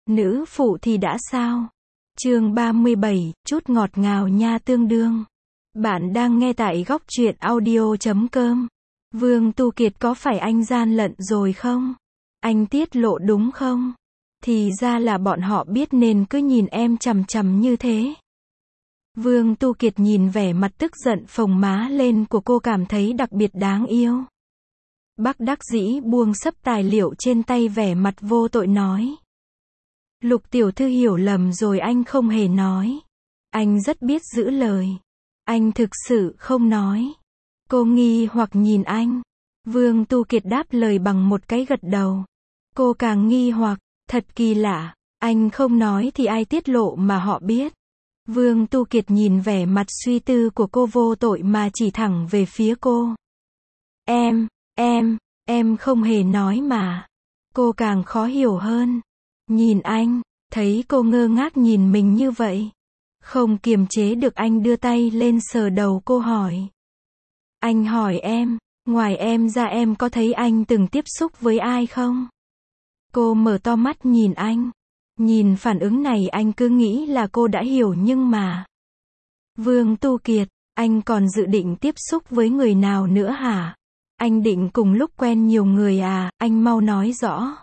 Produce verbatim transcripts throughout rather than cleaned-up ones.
Nữ phụ thì đã sao? Chương ba mươi bảy, chút ngọt ngào nha tương đương. Bạn đang nghe tại góc truyện audio chấm com. Vương Tu Kiệt có phải anh gian lận rồi không? Anh tiết lộ đúng không? Thì ra là bọn họ biết nên cứ nhìn em chằm chằm như thế. Vương Tu Kiệt nhìn vẻ mặt tức giận phồng má lên của cô cảm thấy đặc biệt đáng yêu. Bất đắc dĩ buông xấp tài liệu trên tay vẻ mặt vô tội nói. Lục tiểu thư hiểu lầm rồi, anh không hề nói. Anh rất biết giữ lời. Anh thực sự không nói. Cô nghi hoặc nhìn anh. Vương Tu Kiệt đáp lời bằng một cái gật đầu. Cô càng nghi hoặc, thật kỳ lạ, anh không nói thì ai tiết lộ mà họ biết. Vương Tu Kiệt nhìn vẻ mặt suy tư của cô vô tội mà chỉ thẳng về phía cô. Em, em, em không hề nói mà. Cô càng khó hiểu hơn. Nhìn anh, thấy cô ngơ ngác nhìn mình như vậy. Không kiềm chế được anh đưa tay lên sờ đầu cô hỏi. Anh hỏi em, ngoài em ra em có thấy anh từng tiếp xúc với ai không? Cô mở to mắt nhìn anh. Nhìn phản ứng này anh cứ nghĩ là cô đã hiểu nhưng mà. Vương Tu Kiệt, anh còn dự định tiếp xúc với người nào nữa hả? Anh định cùng lúc quen nhiều người à, anh mau nói rõ.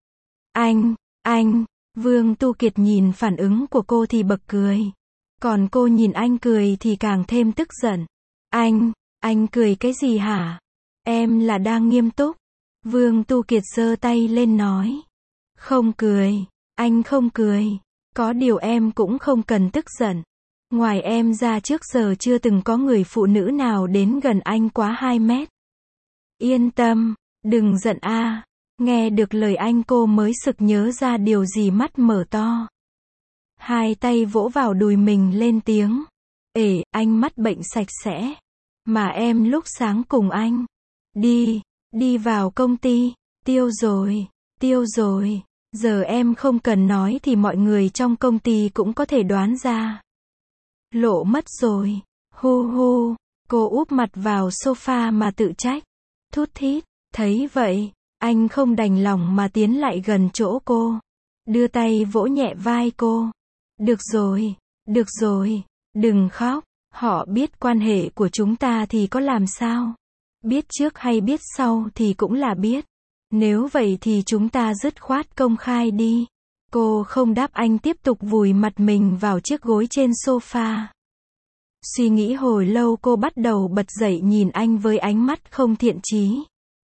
Anh, anh, Vương Tu Kiệt nhìn phản ứng của cô thì bật cười. Còn cô nhìn anh cười thì càng thêm tức giận. Anh, anh cười cái gì hả? Em là đang nghiêm túc. Vương Tu Kiệt giơ tay lên nói. Không cười, anh không cười. Có điều em cũng không cần tức giận. Ngoài em ra trước giờ chưa từng có người phụ nữ nào đến gần anh quá hai mét. Yên tâm, đừng giận a. Nghe được lời anh cô mới sực nhớ ra điều gì, mắt mở to. Hai tay vỗ vào đùi mình lên tiếng. Ể, anh mắt bệnh sạch sẽ. Mà em lúc sáng cùng anh. Đi, đi vào công ty. Tiêu rồi, tiêu rồi. Giờ em không cần nói thì mọi người trong công ty cũng có thể đoán ra. Lộ mất rồi. Hu hu. Cô úp mặt vào sofa mà tự trách. Thút thít. Thấy vậy, anh không đành lòng mà tiến lại gần chỗ cô. Đưa tay vỗ nhẹ vai cô. Được rồi, được rồi, đừng khóc. Họ biết quan hệ của chúng ta thì có làm sao? Biết trước hay biết sau thì cũng là biết. Nếu vậy thì chúng ta dứt khoát công khai đi. Cô không đáp, anh tiếp tục vùi mặt mình vào chiếc gối trên sofa. Suy nghĩ hồi lâu cô bắt đầu bật dậy nhìn anh với ánh mắt không thiện chí.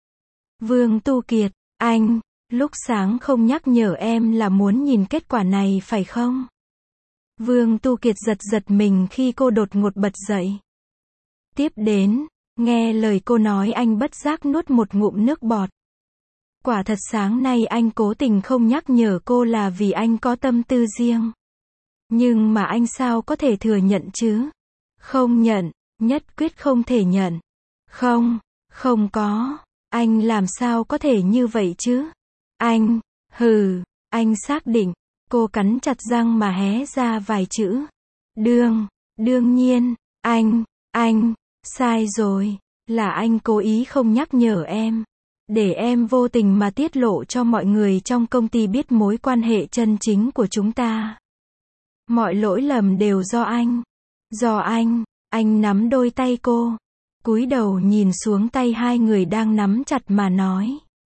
Vương Tu Kiệt, anh, lúc sáng không nhắc nhở em là muốn nhìn kết quả này phải không? Vương Tu Kiệt giật giật mình khi cô đột ngột bật dậy. Tiếp đến, nghe lời cô nói anh bất giác nuốt một ngụm nước bọt. Quả thật sáng nay anh cố tình không nhắc nhở cô là vì anh có tâm tư riêng. Nhưng mà anh sao có thể thừa nhận chứ? Không nhận, nhất quyết không thể nhận. Không, không có. Anh làm sao có thể như vậy chứ? Anh, hừ, anh xác định. Cô cắn chặt răng mà hé ra vài chữ. Đương, đương nhiên, anh, anh, sai rồi. Là anh cố ý không nhắc nhở em. Để em vô tình mà tiết lộ cho mọi người trong công ty biết mối quan hệ chân chính của chúng ta. Mọi lỗi lầm đều do anh. Do anh, anh nắm đôi tay cô. Cúi đầu nhìn xuống tay hai người đang nắm chặt mà nói.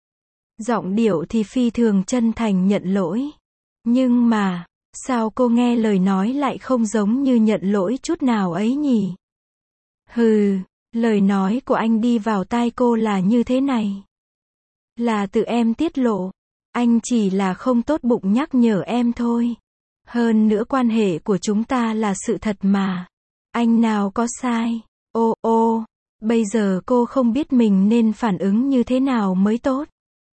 Giọng điệu thì phi thường chân thành nhận lỗi. Nhưng mà, sao cô nghe lời nói lại không giống như nhận lỗi chút nào ấy nhỉ? Hừ, lời nói của anh đi vào tai cô là như thế này. Là tự em tiết lộ. Anh chỉ là không tốt bụng nhắc nhở em thôi. Hơn nữa quan hệ của chúng ta là sự thật mà. Anh nào có sai. Ô ô, bây giờ cô không biết mình nên phản ứng như thế nào mới tốt.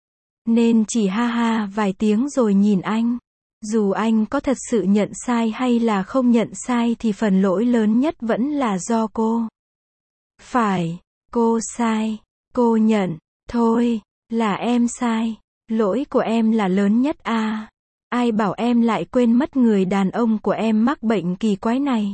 Nên chỉ ha ha vài tiếng rồi nhìn anh. Dù anh có thật sự nhận sai hay là không nhận sai thì phần lỗi lớn nhất vẫn là do cô. Phải, cô sai, cô nhận, thôi, là em sai, lỗi của em là lớn nhất à. Ai bảo em lại quên mất người đàn ông của em mắc bệnh kỳ quái này.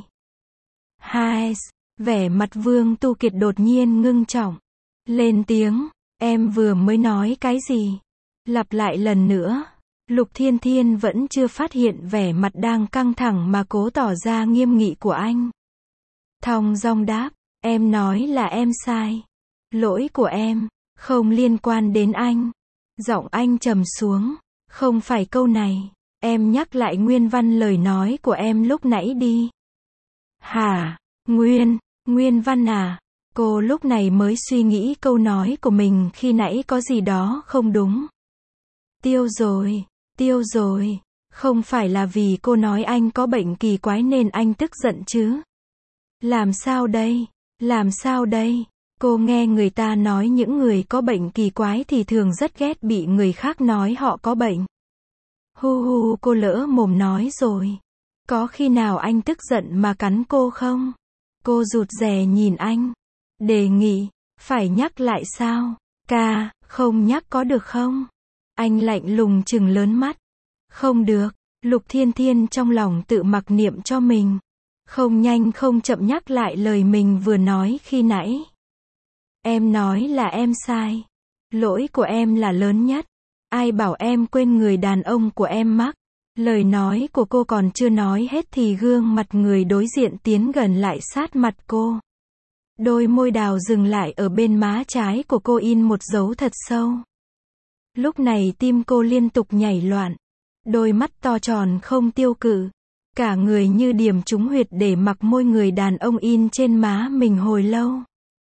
Hai, vẻ mặt Vương Tu Kiệt đột nhiên ngưng trọng. Lên tiếng, em vừa mới nói cái gì? Lặp lại lần nữa. Lục Thiên Thiên vẫn chưa phát hiện vẻ mặt đang căng thẳng mà cố tỏ ra nghiêm nghị của anh. Thong dong đáp, em nói là em sai. Lỗi của em, không liên quan đến anh. Giọng anh trầm xuống, không phải câu này. Em nhắc lại nguyên văn lời nói của em lúc nãy đi. Hả? Nguyên, nguyên văn à? Cô lúc này mới suy nghĩ câu nói của mình khi nãy có gì đó không đúng. Tiêu rồi, tiêu rồi. Không phải là vì cô nói anh có bệnh kỳ quái nên anh tức giận chứ? Làm sao đây? Làm sao đây? Cô nghe người ta nói những người có bệnh kỳ quái thì thường rất ghét bị người khác nói họ có bệnh. Hu hu, cô lỡ mồm nói rồi. Có khi nào anh tức giận mà cắn cô không? Cô rụt rè nhìn anh. Đề nghị, phải nhắc lại sao? Ca, không nhắc có được không? Anh lạnh lùng trừng lớn mắt. Không được, Lục Thiên Thiên trong lòng tự mặc niệm cho mình. Không nhanh không chậm nhắc lại lời mình vừa nói khi nãy. Em nói là em sai. Lỗi của em là lớn nhất. Ai bảo em quên người đàn ông của em mắc. Lời nói của cô còn chưa nói hết thì gương mặt người đối diện tiến gần lại sát mặt cô. Đôi môi đào dừng lại ở bên má trái của cô in một dấu thật sâu. Lúc này tim cô liên tục nhảy loạn. Đôi mắt to tròn không tiêu cự. Cả người như điểm trúng huyệt để mặc môi người đàn ông in trên má mình hồi lâu.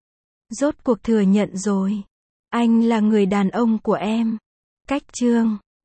Rốt cuộc thừa nhận rồi. Anh là người đàn ông của em. Cách chương